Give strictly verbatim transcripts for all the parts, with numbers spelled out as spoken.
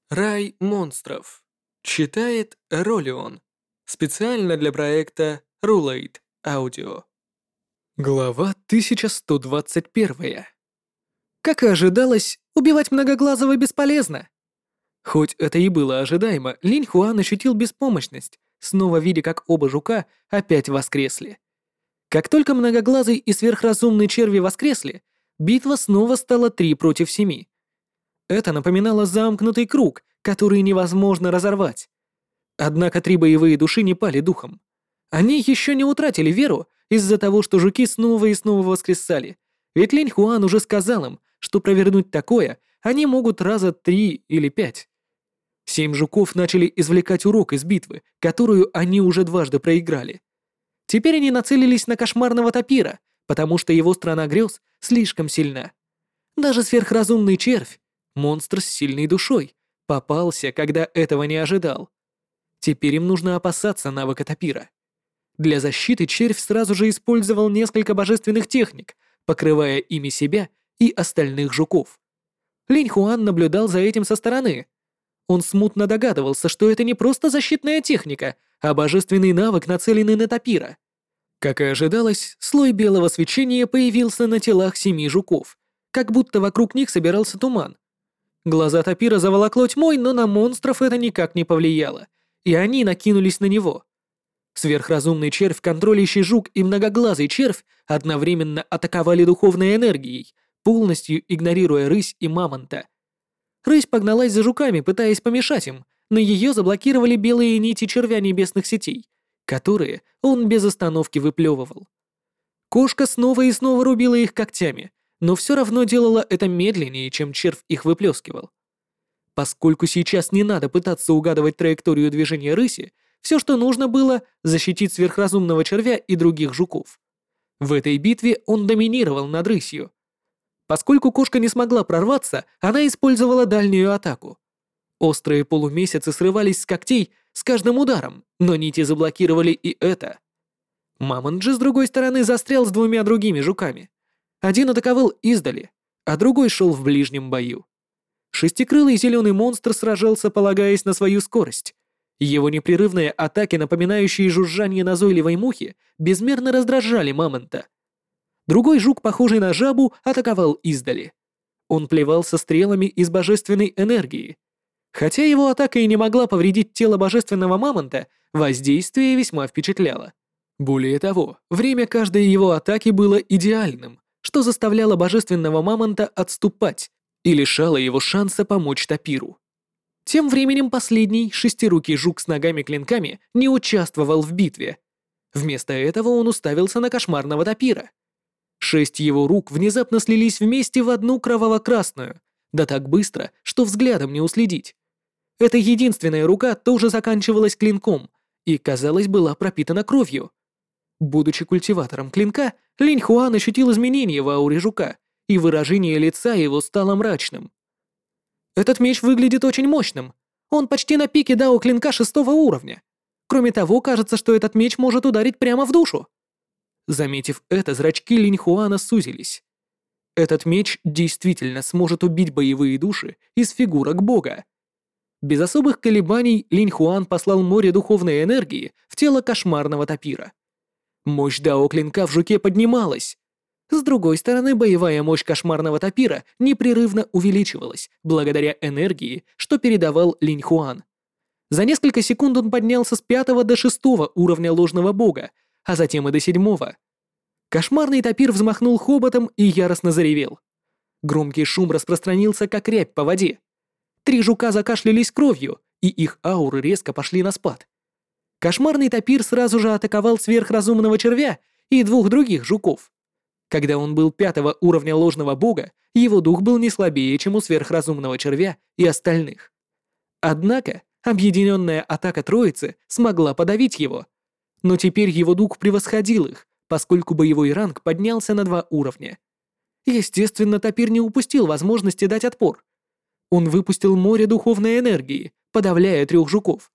Рай монстров. Читает Ролион. Специально для проекта Rulate Audio. Глава тысяча сто двадцать один. Как и ожидалось, убивать Многоглазого бесполезно. Хоть это и было ожидаемо, Линь Хуан ощутил беспомощность, снова видя, как оба жука опять воскресли. Как только Многоглазый и Сверхразумный черви воскресли, битва снова стала три против семи. Это напоминало замкнутый круг, который невозможно разорвать. Однако три боевые души не пали духом. Они еще не утратили веру из-за того, что жуки снова и снова воскресали, ведь Линь Хуан уже сказал им, что провернуть такое они могут раза три или пять. Семь жуков начали извлекать урок из битвы, которую они уже дважды проиграли. Теперь они нацелились на кошмарного тапира, потому что его страна грез слишком сильна. Даже сверхразумный червь, монстр с сильной душой, попался, когда этого не ожидал. Теперь им нужно опасаться навыка тапира. Для защиты червь сразу же использовал несколько божественных техник, покрывая ими себя и остальных жуков. Линь Хуан наблюдал за этим со стороны. Он смутно догадывался, что это не просто защитная техника, а божественный навык, нацеленный на тапира. Как и ожидалось, слой белого свечения появился на телах семи жуков, как будто вокруг них собирался туман. Глаза тапира заволокло тьмой, но на монстров это никак не повлияло, и они накинулись на него. Сверхразумный червь, контролирующий жук и многоглазый червь одновременно атаковали духовной энергией, полностью игнорируя рысь и мамонта. Рысь погналась за жуками, пытаясь помешать им, но ее заблокировали белые нити червя небесных сетей, которые он без остановки выплевывал. Кошка снова и снова рубила их когтями, но все равно делала это медленнее, чем червь их выплескивал. Поскольку сейчас не надо пытаться угадывать траекторию движения рыси, все, что нужно было, защитить сверхразумного червя и других жуков. В этой битве он доминировал над рысью. Поскольку кошка не смогла прорваться, она использовала дальнюю атаку. Острые полумесяцы срывались с когтей с каждым ударом, но нити заблокировали и это. Мамонт же, с другой стороны, застрял с двумя другими жуками. Один атаковал издали, а другой шел в ближнем бою. Шестикрылый зеленый монстр сражался, полагаясь на свою скорость. Его непрерывные атаки, напоминающие жужжание назойливой мухи, безмерно раздражали мамонта. Другой жук, похожий на жабу, атаковал издали. Он плевался стрелами из божественной энергии. Хотя его атака и не могла повредить тело божественного мамонта, воздействие весьма впечатляло. Более того, время каждой его атаки было идеальным, что заставляло божественного мамонта отступать и лишало его шанса помочь тапиру. Тем временем последний, шестирукий жук с ногами-клинками, не участвовал в битве. Вместо этого он уставился на кошмарного тапира. Шесть его рук внезапно слились вместе в одну кроваво-красную, да так быстро, что взглядом не уследить. Эта единственная рука тоже заканчивалась клинком и, казалось, была пропитана кровью. Будучи культиватором клинка, Линь Хуан ощутил изменения в ауре жука, и выражение лица его стало мрачным. Этот меч выглядит очень мощным. Он почти на пике дао клинка шестого уровня. Кроме того, кажется, что этот меч может ударить прямо в душу. Заметив это, зрачки Линь Хуана сузились. Этот меч действительно сможет убить боевые души из фигурок бога. Без особых колебаний Линь Хуан послал море духовной энергии в тело кошмарного тапира. Мощь дао клинка в жуке поднималась. С другой стороны, боевая мощь кошмарного тапира непрерывно увеличивалась благодаря энергии, что передавал Линь Хуан. За несколько секунд он поднялся с пятого до шестого уровня ложного бога, а затем и до седьмого. Кошмарный тапир взмахнул хоботом и яростно заревел. Громкий шум распространился, как рябь по воде. Три жука закашлялись кровью, и их ауры резко пошли на спад. Кошмарный тапир сразу же атаковал сверхразумного червя и двух других жуков. Когда он был пятого уровня ложного бога, его дух был не слабее, чем у сверхразумного червя и остальных. Однако, объединенная атака троицы смогла подавить его. Но теперь его дух превосходил их, поскольку боевой ранг поднялся на два уровня. Естественно, тапир не упустил возможности дать отпор. Он выпустил море духовной энергии, подавляя трех жуков.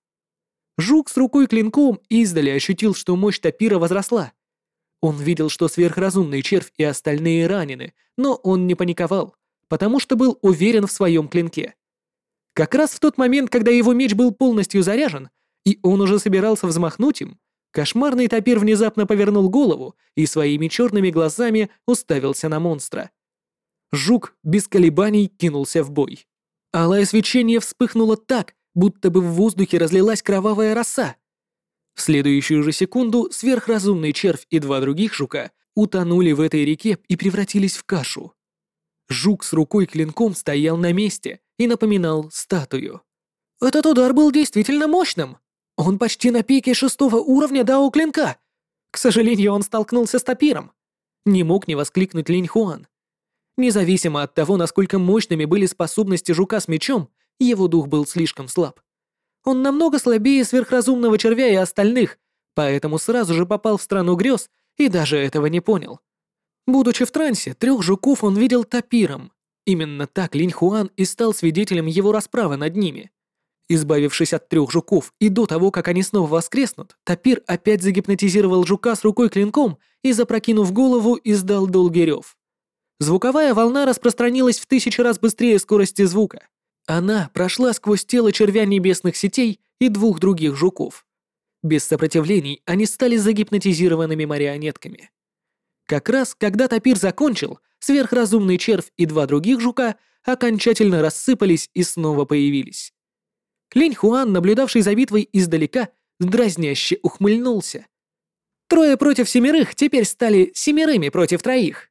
Жук с рукой-клинком издали ощутил, что мощь тапира возросла. Он видел, что сверхразумный червь и остальные ранены, но он не паниковал, потому что был уверен в своем клинке. Как раз в тот момент, когда его меч был полностью заряжен, и он уже собирался взмахнуть им, кошмарный тапир внезапно повернул голову и своими черными глазами уставился на монстра. Жук без колебаний кинулся в бой. Алое свечение вспыхнуло так, будто бы в воздухе разлилась кровавая роса. В следующую же секунду сверхразумный червь и два других жука утонули в этой реке и превратились в кашу. Жук с рукой-клинком стоял на месте и напоминал статую. Этот удар был действительно мощным. Он почти на пике шестого уровня дао-клинка. К сожалению, он столкнулся с тапиром. Не мог не воскликнуть Линь Хуан. Независимо от того, насколько мощными были способности жука с мечом, его дух был слишком слаб. Он намного слабее сверхразумного червя и остальных, поэтому сразу же попал в страну грез и даже этого не понял. Будучи в трансе, трех жуков он видел тапиром. Именно так Линь Хуан и стал свидетелем его расправы над ними. Избавившись от трех жуков и до того, как они снова воскреснут, тапир опять загипнотизировал жука с рукой-клинком и, запрокинув голову, издал долгий рев. Звуковая волна распространилась в тысячи раз быстрее скорости звука. Она прошла сквозь тело червя небесных сетей и двух других жуков. Без сопротивлений они стали загипнотизированными марионетками. Как раз, когда тапир закончил, сверхразумный червь и два других жука окончательно рассыпались и снова появились. Линь Хуан, наблюдавший за битвой издалека, дразняще ухмыльнулся. Трое против семерых теперь стали семерыми против троих.